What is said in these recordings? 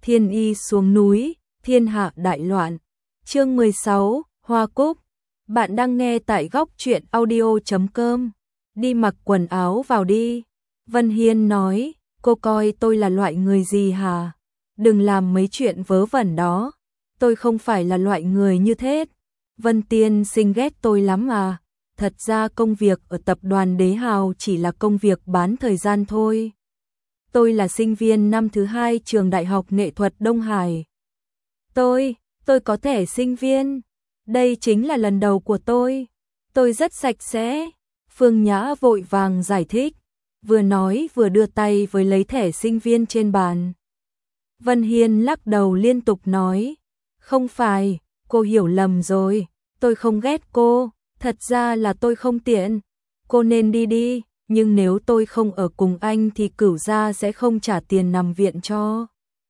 Thiên y xuống núi, thiên hạ đại loạn. Chương 16, Hoa Cúc. Bạn đang nghe tại góc truyện audio.com. Đi mặc quần áo vào đi. Vân Hiên nói, cô coi tôi là loại người gì hả? Đừng làm mấy chuyện vớ vẩn đó. Tôi không phải là loại người như thế. Vân Tiên Sinh ghét tôi lắm à? Thật ra công việc ở tập đoàn Đế Hào chỉ là công việc bán thời gian thôi. Tôi là sinh viên năm thứ 2 trường Đại học Nghệ thuật Đông Hải. Tôi có thẻ sinh viên. Đây chính là lần đầu của tôi. Tôi rất sạch sẽ. Phương Nhã vội vàng giải thích, vừa nói vừa đưa tay với lấy thẻ sinh viên trên bàn. Vân Hiên lắc đầu liên tục nói, không phải, cô hiểu lầm rồi, tôi không ghét cô, thật ra là tôi không tiện. Cô nên đi đi, nhưng nếu tôi không ở cùng anh thì Cửu gia sẽ không trả tiền nằm viện cho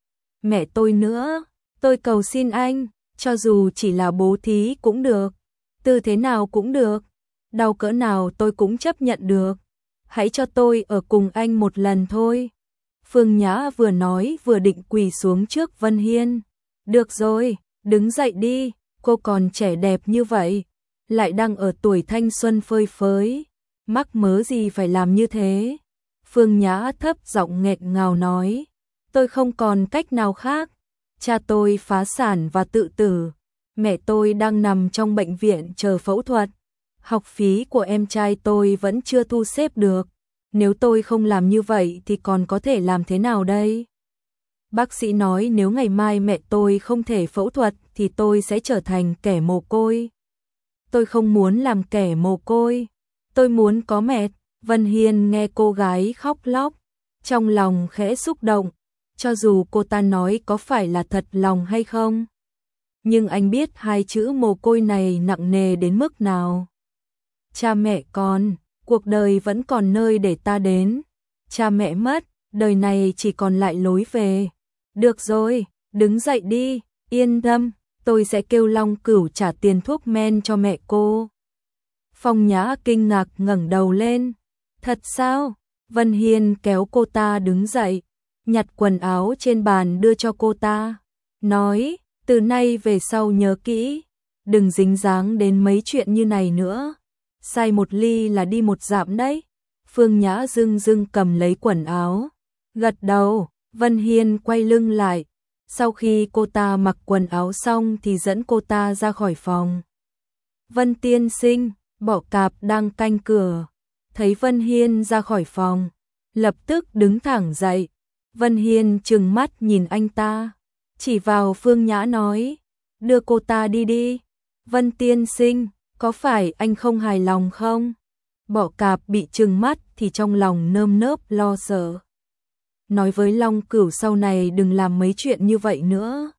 mẹ tôi nữa. Tôi cầu xin anh, cho dù chỉ là bố thí cũng được, tư thế nào cũng được, đau cỡ nào tôi cũng chấp nhận được. Hãy cho tôi ở cùng anh một lần thôi. Phương Nhã vừa nói vừa định quỳ xuống trước Vân Hiên. Được rồi, đứng dậy đi, cô còn trẻ đẹp như vậy, lại đang ở tuổi thanh xuân phơi phới, mắc mớ gì phải làm như thế. Phương Nhã thấp giọng nghẹn ngào nói, tôi không còn cách nào khác. Cha tôi phá sản và tự tử, mẹ tôi đang nằm trong bệnh viện chờ phẫu thuật, học phí của em trai tôi vẫn chưa thu xếp được. Nếu tôi không làm như vậy thì còn có thể làm thế nào đây? Bác sĩ nói nếu ngày mai mẹ tôi không thể phẫu thuật thì tôi sẽ trở thành kẻ mồ côi. Tôi không muốn làm kẻ mồ côi, tôi muốn có mẹ. Vân Hiên nghe cô gái khóc lóc, trong lòng khẽ xúc động, cho dù cô ta nói có phải là thật lòng hay không. Nhưng anh biết hai chữ mồ côi này nặng nề đến mức nào. Cha mẹ còn, cuộc đời vẫn còn nơi để ta đến. Cha mẹ mất, đời này chỉ còn lại lối về. Được rồi, đứng dậy đi, yên tâm, tôi sẽ kêu Long Cửu trả tiền thuốc men cho mẹ cô. Phong Nhã kinh ngạc ngẩng đầu lên. Thật sao? Vân Hiên kéo cô ta đứng dậy, nhặt quần áo trên bàn đưa cho cô ta, nói, từ nay về sau nhớ kỹ, đừng dính dáng đến mấy chuyện như này nữa. Sai một ly là đi một dặm đấy. Phương Nhã dưng dưng cầm lấy quần áo, gật đầu. Vân Hiên quay lưng lại, sau khi cô ta mặc quần áo xong thì dẫn cô ta ra khỏi phòng. Vân Tiên Sinh, Bọ Cạp đang canh cửa, thấy Vân Hiên ra khỏi phòng, lập tức đứng thẳng dậy. Vân Hiên trừng mắt nhìn anh ta, chỉ vào Phương Nhã nói, đưa cô ta đi đi. Vân Tiên Sinh, có phải anh không hài lòng không? Bọ Cạp bị trừng mắt thì trong lòng nơm nớp lo sợ. Nói với Long Cửu sau này đừng làm mấy chuyện như vậy nữa.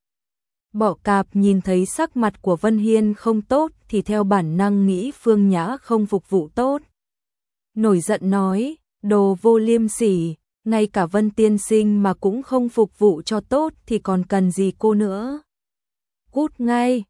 Bọ Cạp nhìn thấy sắc mặt của Vân Hiên không tốt thì theo bản năng nghĩ Phương Nhã không phục vụ tốt. Nổi giận nói, đồ vô liêm sỉ, ngay cả Vân Tiên Sinh mà cũng không phục vụ cho tốt thì còn cần gì cô nữa. Cút ngay,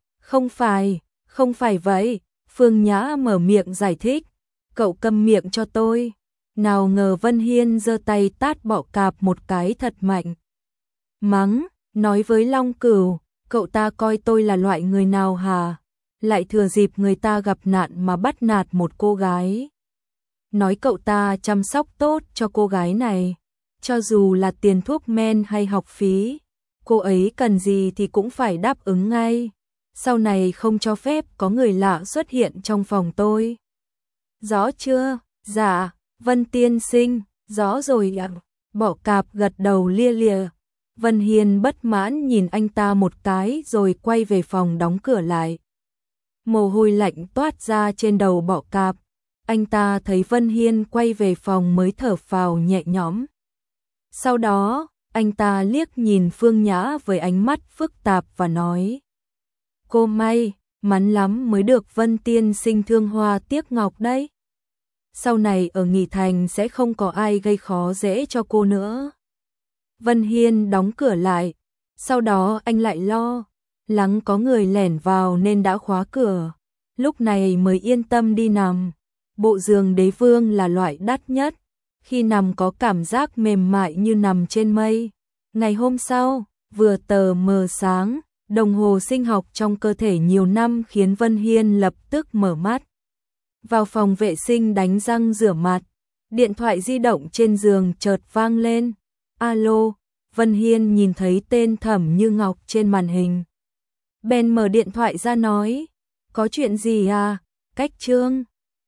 không phải vậy. Phương Nhã mở miệng giải thích, cậu câm miệng cho tôi. Nào ngờ Vân Hiên giơ tay tát Bọ Cạp một cái thật mạnh. Mắng, nói với Long Cửu, cậu ta coi tôi là loại người nào hả? Lại thừa dịp người ta gặp nạn mà bắt nạt một cô gái. Nói cậu ta chăm sóc tốt cho cô gái này, cho dù là tiền thuốc men hay học phí, cô ấy cần gì thì cũng phải đáp ứng ngay. Sau này không cho phép có người lạ xuất hiện trong phòng tôi. Rõ chưa? Dạ, Vân Tiên Sinh, rõ rồi ạ. Bọ Cạp gật đầu lia lịa. Vân Hiên bất mãn nhìn anh ta một cái rồi quay về phòng đóng cửa lại. Mồ hôi lạnh toát ra trên đầu Bọ Cạp. Anh ta thấy Vân Hiên quay về phòng mới thở phào nhẹ nhõm. Sau đó, anh ta liếc nhìn Phương Nhã với ánh mắt phức tạp và nói, cô may mắn lắm mới được Vân Tiên Sinh thương hoa tiếc ngọc đấy. Sau này ở Nghị Thành sẽ không có ai gây khó dễ cho cô nữa. Vân Hiên đóng cửa lại, sau đó anh lại lo lắng có người lẻn vào nên đã khóa cửa, lúc này mới yên tâm đi nằm. Bộ giường Đế Vương là loại đắt nhất, khi nằm có cảm giác mềm mại như nằm trên mây. Ngày hôm sau, vừa tờ mờ sáng, đồng hồ sinh học trong cơ thể nhiều năm khiến Vân Hiên lập tức mở mắt. Vào phòng vệ sinh đánh răng rửa mặt, điện thoại di động trên giường chợt vang lên. Alo, Vân Hiên nhìn thấy tên Thẩm Như Ngọc trên màn hình. Bèn mở điện thoại ra nói, có chuyện gì à, Cách Trương?